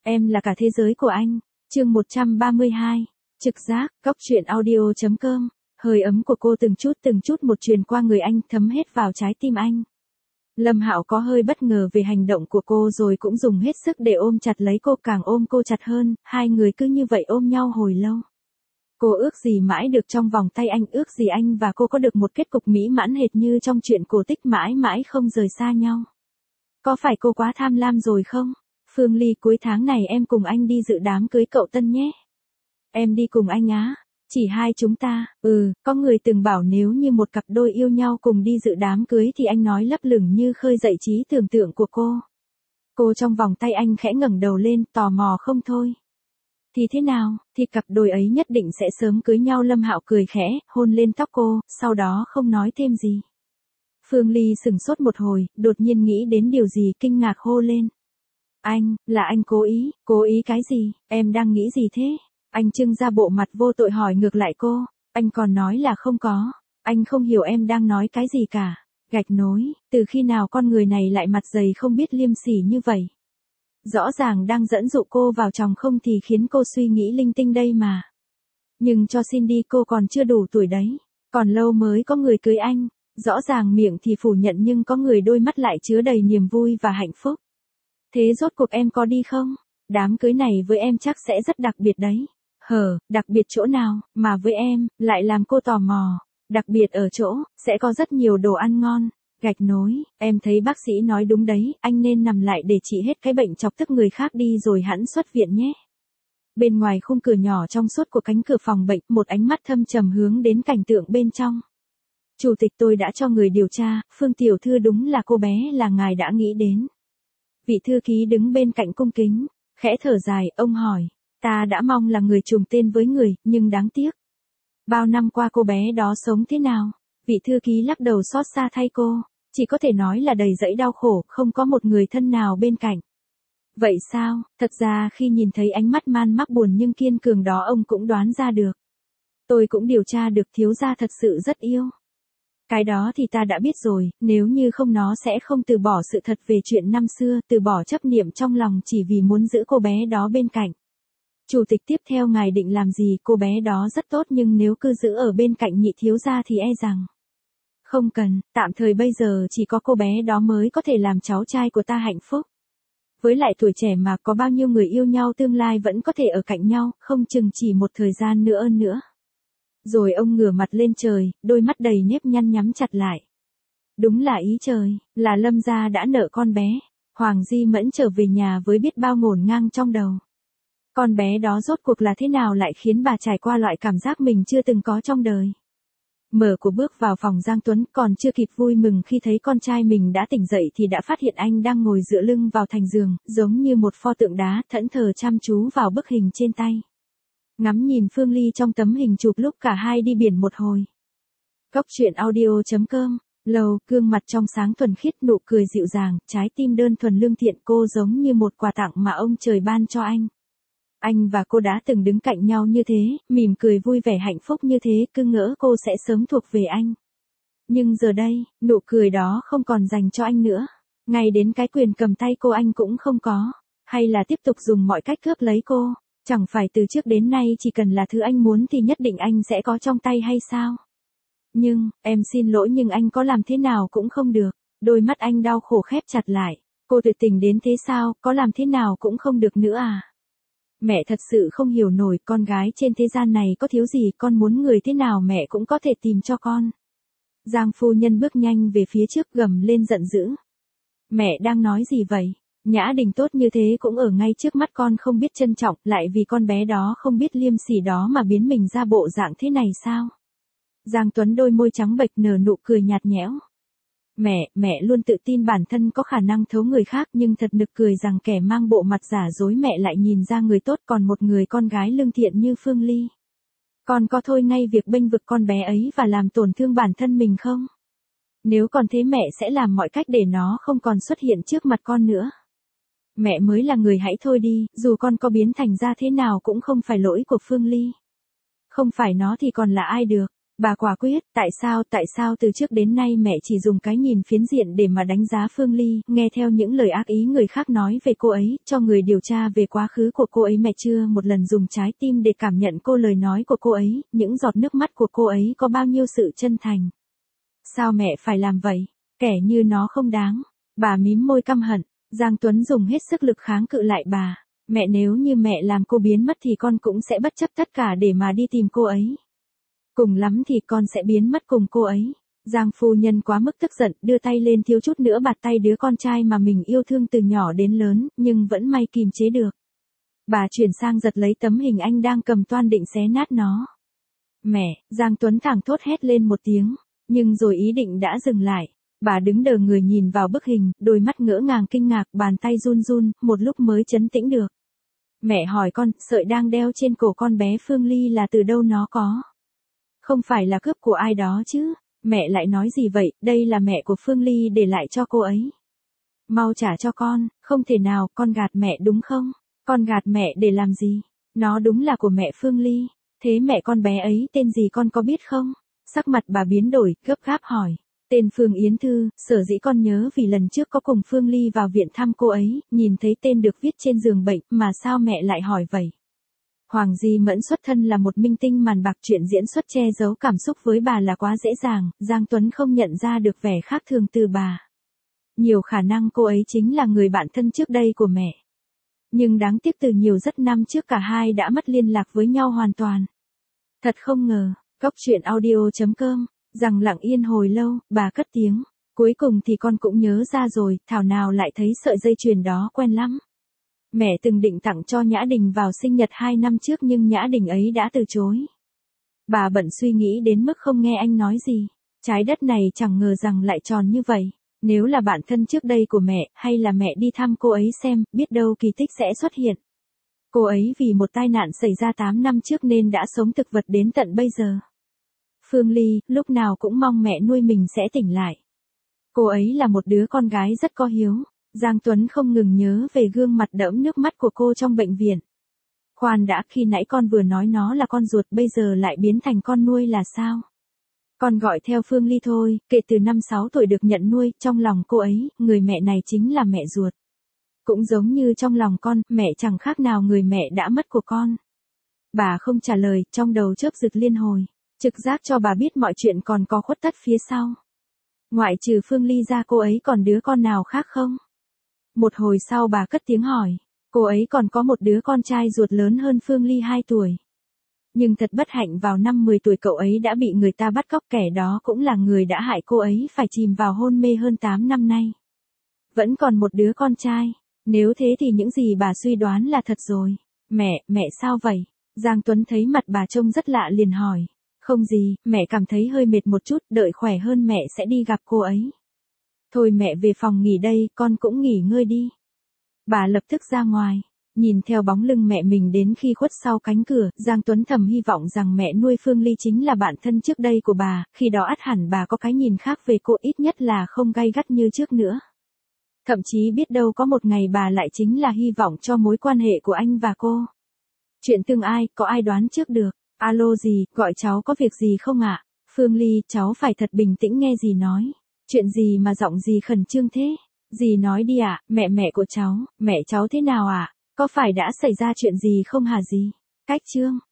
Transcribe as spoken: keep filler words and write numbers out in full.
Em là cả thế giới của anh. Chương một trăm ba mươi hai. Trực giác, Cóc truyện audio chấm com. Hơi ấm của cô từng chút từng chút một truyền qua người anh, thấm hết vào trái tim anh. Lâm Hạo có hơi bất ngờ về hành động của cô rồi cũng dùng hết sức để ôm chặt lấy cô, càng ôm cô chặt hơn, hai người cứ như vậy ôm nhau hồi lâu. Cô ước gì mãi được trong vòng tay anh, ước gì anh và cô có được một kết cục mỹ mãn hệt như trong truyện cổ tích, mãi mãi không rời xa nhau. Có phải cô quá tham lam rồi không? Phương Ly, cuối tháng này em cùng anh đi dự đám cưới cậu Tân nhé. Em đi cùng anh á? Chỉ hai chúng ta? Ừ, có người từng bảo nếu như một cặp đôi yêu nhau cùng đi dự đám cưới thì anh nói lấp lửng như khơi dậy trí tưởng tượng của cô. Cô trong vòng tay anh khẽ ngẩng đầu lên, tò mò không thôi. Thì thế nào, thì cặp đôi ấy nhất định sẽ sớm cưới nhau. Lâm Hạo cười khẽ, hôn lên tóc cô, sau đó không nói thêm gì. Phương Ly sững sốt một hồi, đột nhiên nghĩ đến điều gì, kinh ngạc hô lên. Anh, là anh cố ý, cố ý cái gì, em đang nghĩ gì thế? Anh trưng ra bộ mặt vô tội hỏi ngược lại cô, anh còn nói là không có, anh không hiểu em đang nói cái gì cả. Gạch nối, từ khi nào con người này lại mặt dày không biết liêm sỉ như vậy? Rõ ràng đang dẫn dụ cô vào chồng không thì khiến cô suy nghĩ linh tinh đây mà. Nhưng cho xin đi, cô còn chưa đủ tuổi đấy, còn lâu mới có người cưới anh. Rõ ràng miệng thì phủ nhận nhưng có người đôi mắt lại chứa đầy niềm vui và hạnh phúc. Thế rốt cuộc em có đi không? Đám cưới này với em chắc sẽ rất đặc biệt đấy. Hờ, đặc biệt chỗ nào, mà với em, lại làm cô tò mò. Đặc biệt ở chỗ, sẽ có rất nhiều đồ ăn ngon. Gạch nối, em thấy bác sĩ nói đúng đấy, anh nên nằm lại để trị hết cái bệnh chọc tức người khác đi rồi hẵng xuất viện nhé. Bên ngoài khung cửa nhỏ trong suốt của cánh cửa phòng bệnh, một ánh mắt thâm trầm hướng đến cảnh tượng bên trong. Chủ tịch, tôi đã cho người điều tra, Phương tiểu thư đúng là cô bé là ngài đã nghĩ đến. Vị thư ký đứng bên cạnh cung kính, khẽ thở dài, ông hỏi, ta đã mong là người trùng tên với người, nhưng đáng tiếc. Bao năm qua cô bé đó sống thế nào? Vị thư ký lắc đầu xót xa thay cô, chỉ có thể nói là đầy dẫy đau khổ, không có một người thân nào bên cạnh. Vậy sao? Thật ra khi nhìn thấy ánh mắt man mác buồn nhưng kiên cường đó ông cũng đoán ra được. Tôi cũng điều tra được, thiếu gia thật sự rất yêu. Cái đó thì ta đã biết rồi, nếu như không nó sẽ không từ bỏ sự thật về chuyện năm xưa, từ bỏ chấp niệm trong lòng chỉ vì muốn giữ cô bé đó bên cạnh. Chủ tịch, tiếp theo ngài định làm gì? Cô bé đó rất tốt nhưng nếu cứ giữ ở bên cạnh nhị thiếu gia thì e rằng. Không cần, tạm thời bây giờ chỉ có cô bé đó mới có thể làm cháu trai của ta hạnh phúc. Với lại tuổi trẻ mà, có bao nhiêu người yêu nhau tương lai vẫn có thể ở cạnh nhau, không chừng chỉ một thời gian nữa nữa. Rồi ông ngửa mặt lên trời, đôi mắt đầy nếp nhăn nhắm chặt lại. Đúng là ý trời, là Lâm gia đã nợ con bé. Hoàng Di Mẫn trở về nhà với biết bao ngổn ngang trong đầu. Con bé đó rốt cuộc là thế nào lại khiến bà trải qua loại cảm giác mình chưa từng có trong đời. Mở của bước vào phòng Giang Tuấn, còn chưa kịp vui mừng khi thấy con trai mình đã tỉnh dậy thì đã phát hiện anh đang ngồi dựa lưng vào thành giường, giống như một pho tượng đá, thẫn thờ chăm chú vào bức hình trên tay. Ngắm nhìn Phương Ly trong tấm hình chụp lúc cả hai đi biển một hồi. Cóc truyện audio chấm com. Lầu, gương mặt trong sáng thuần khiết, nụ cười dịu dàng, trái tim đơn thuần lương thiện, cô giống như một quà tặng mà ông trời ban cho anh. Anh và cô đã từng đứng cạnh nhau như thế, mỉm cười vui vẻ hạnh phúc như thế, cứ ngỡ cô sẽ sớm thuộc về anh. Nhưng giờ đây, nụ cười đó không còn dành cho anh nữa. Ngay đến cái quyền cầm tay cô anh cũng không có. Hay là tiếp tục dùng mọi cách cướp lấy cô. Chẳng phải từ trước đến nay chỉ cần là thứ anh muốn thì nhất định anh sẽ có trong tay hay sao? Nhưng, em xin lỗi nhưng anh có làm thế nào cũng không được. Đôi mắt anh đau khổ khép chặt lại. Cô tuyệt tình đến thế sao, có làm thế nào cũng không được nữa à? Mẹ thật sự không hiểu nổi, con gái trên thế gian này có thiếu gì, con muốn người thế nào mẹ cũng có thể tìm cho con. Giang phu nhân bước nhanh về phía trước, gầm lên giận dữ. Mẹ đang nói gì vậy? Nhã Đình tốt như thế cũng ở ngay trước mắt con không biết trân trọng, lại vì con bé đó không biết liêm sỉ đó mà biến mình ra bộ dạng thế này sao? Giang Tuấn đôi môi trắng bệch nở nụ cười nhạt nhẽo. Mẹ, mẹ luôn tự tin bản thân có khả năng thấu người khác nhưng thật nực cười rằng kẻ mang bộ mặt giả dối mẹ lại nhìn ra người tốt, còn một người con gái lương thiện như Phương Ly. Con có thôi ngay việc bênh vực con bé ấy và làm tổn thương bản thân mình không? Nếu còn thế mẹ sẽ làm mọi cách để nó không còn xuất hiện trước mặt con nữa. Mẹ mới là người, hãy thôi đi, dù con có biến thành ra thế nào cũng không phải lỗi của Phương Ly. Không phải nó thì còn là ai được. Bà quả quyết, tại sao, tại sao từ trước đến nay mẹ chỉ dùng cái nhìn phiến diện để mà đánh giá Phương Ly, nghe theo những lời ác ý người khác nói về cô ấy, cho người điều tra về quá khứ của cô ấy, mẹ chưa một lần dùng trái tim để cảm nhận cô lời nói của cô ấy, những giọt nước mắt của cô ấy có bao nhiêu sự chân thành. Sao mẹ phải làm vậy? Kẻ như nó không đáng. Bà mím môi căm hận, Giang Tuấn dùng hết sức lực kháng cự lại bà. Mẹ, nếu như mẹ làm cô biến mất thì con cũng sẽ bất chấp tất cả để mà đi tìm cô ấy. Cùng lắm thì con sẽ biến mất cùng cô ấy. Giang phu nhân quá mức tức giận, đưa tay lên thiếu chút nữa bạt tay đứa con trai mà mình yêu thương từ nhỏ đến lớn, nhưng vẫn may kìm chế được. Bà chuyển sang giật lấy tấm hình anh đang cầm toan định xé nát nó. Mẹ, Giang Tuấn thẳng thốt hét lên một tiếng, nhưng rồi ý định đã dừng lại. Bà đứng đờ người nhìn vào bức hình, đôi mắt ngỡ ngàng kinh ngạc, bàn tay run run, một lúc mới trấn tĩnh được. Mẹ hỏi con, sợi đang đeo trên cổ con bé Phương Ly là từ đâu nó có? Không phải là cướp của ai đó chứ? Mẹ lại nói gì vậy, đây là mẹ của Phương Ly để lại cho cô ấy. Mau trả cho con, không thể nào, con gạt mẹ đúng không? Con gạt mẹ để làm gì? Nó đúng là của mẹ Phương Ly. Thế mẹ con bé ấy tên gì con có biết không? Sắc mặt bà biến đổi, gấp gáp hỏi. Tên Phương Yến Thư, sở dĩ con nhớ vì lần trước có cùng Phương Ly vào viện thăm cô ấy, nhìn thấy tên được viết trên giường bệnh, mà sao mẹ lại hỏi vậy? Hoàng Di Mẫn xuất thân là một minh tinh màn bạc, chuyện diễn xuất che giấu cảm xúc với bà là quá dễ dàng, Giang Tuấn không nhận ra được vẻ khác thường từ bà. Nhiều khả năng cô ấy chính là người bạn thân trước đây của mẹ. Nhưng đáng tiếc từ nhiều rất năm trước cả hai đã mất liên lạc với nhau hoàn toàn. Thật không ngờ, Cóc truyện audio chấm com, rằng lặng yên hồi lâu, bà cất tiếng. Cuối cùng thì con cũng nhớ ra rồi, thảo nào lại thấy sợi dây chuyền đó quen lắm. Mẹ từng định tặng cho Nhã Đình vào sinh nhật hai năm trước nhưng Nhã Đình ấy đã từ chối. Bà bận suy nghĩ đến mức không nghe anh nói gì. Trái đất này chẳng ngờ rằng lại tròn như vậy. Nếu là bạn thân trước đây của mẹ, hay là mẹ đi thăm cô ấy xem, biết đâu kỳ tích sẽ xuất hiện. Cô ấy vì một tai nạn xảy ra tám năm trước nên đã sống thực vật đến tận bây giờ. Phương Ly, lúc nào cũng mong mẹ nuôi mình sẽ tỉnh lại. Cô ấy là một đứa con gái rất có hiếu. Giang Tuấn không ngừng nhớ về gương mặt đẫm nước mắt của cô trong bệnh viện. Khoan đã, khi nãy con vừa nói nó là con ruột, bây giờ lại biến thành con nuôi là sao? Con gọi theo Phương Ly thôi, kể từ năm sáu tuổi được nhận nuôi, trong lòng cô ấy, người mẹ này chính là mẹ ruột. Cũng giống như trong lòng con, mẹ chẳng khác nào người mẹ đã mất của con. Bà không trả lời, trong đầu chớp giật liên hồi. Trực giác cho bà biết mọi chuyện còn có khuất tất phía sau. Ngoại trừ Phương Ly ra cô ấy còn đứa con nào khác không? Một hồi sau bà cất tiếng hỏi. Cô ấy còn có một đứa con trai ruột lớn hơn Phương Ly hai tuổi. Nhưng thật bất hạnh vào năm mười tuổi cậu ấy đã bị người ta bắt cóc, kẻ đó cũng là người đã hại cô ấy phải chìm vào hôn mê hơn tám năm nay. Vẫn còn một đứa con trai. Nếu thế thì những gì bà suy đoán là thật rồi. Mẹ, mẹ sao vậy? Giang Tuấn thấy mặt bà trông rất lạ liền hỏi. Không gì, mẹ cảm thấy hơi mệt một chút, đợi khỏe hơn mẹ sẽ đi gặp cô ấy. Thôi mẹ về phòng nghỉ đây, con cũng nghỉ ngơi đi. Bà lập tức ra ngoài, nhìn theo bóng lưng mẹ mình đến khi khuất sau cánh cửa, Giang Tuấn thầm hy vọng rằng mẹ nuôi Phương Ly chính là bạn thân trước đây của bà, khi đó ắt hẳn bà có cái nhìn khác về cô, ít nhất là không gay gắt như trước nữa. Thậm chí biết đâu có một ngày bà lại chính là hy vọng cho mối quan hệ của anh và cô. Chuyện tương ai, có ai đoán trước được? Alo gì, gọi cháu có việc gì không ạ? Phương Ly, cháu phải thật bình tĩnh nghe dì nói. Chuyện gì mà giọng dì khẩn trương thế? Dì nói đi ạ, mẹ mẹ của cháu, mẹ cháu thế nào ạ? Có phải đã xảy ra chuyện gì không hả dì? Cách chương